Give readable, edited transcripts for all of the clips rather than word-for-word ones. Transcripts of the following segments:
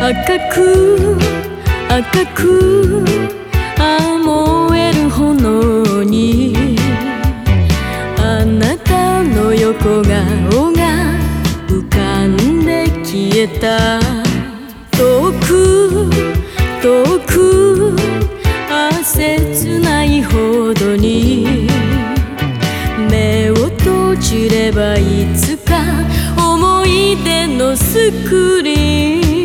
赤く赤く燃える炎にあなたの横顔が浮かんで消えた。遠く遠く切ないほどに目を閉じればいつか思い出のスクリーン。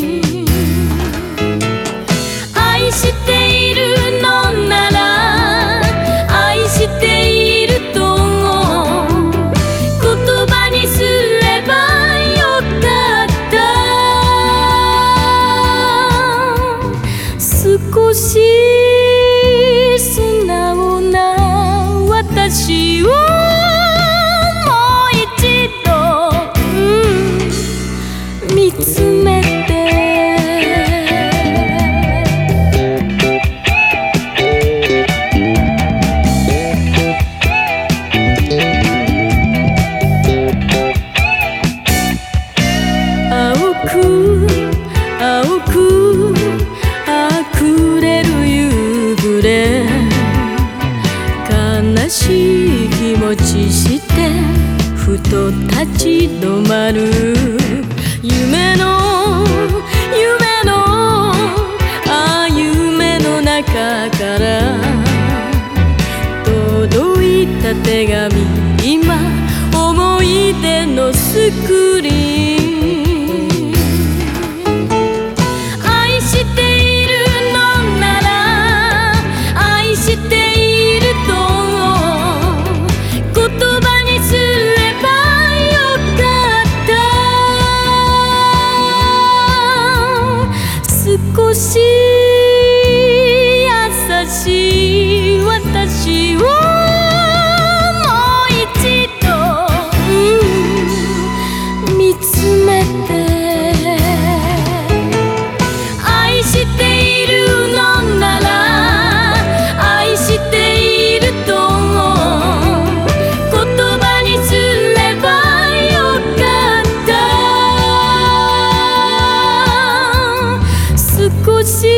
愛しているのなら愛していると言葉にすればよかった。少し素直な私をもう一度、見つめて。青く青く溢れる夕暮れ、悲しい気持ちしてふと立ち止まる。夢の夢の中から届いた手紙、今思い出のスクリーン。愛しているのなら愛していると言葉にすればよかった。少し優しい私をもう一度、見つめて。愛しているのなら愛していると言葉にすればよかった。少し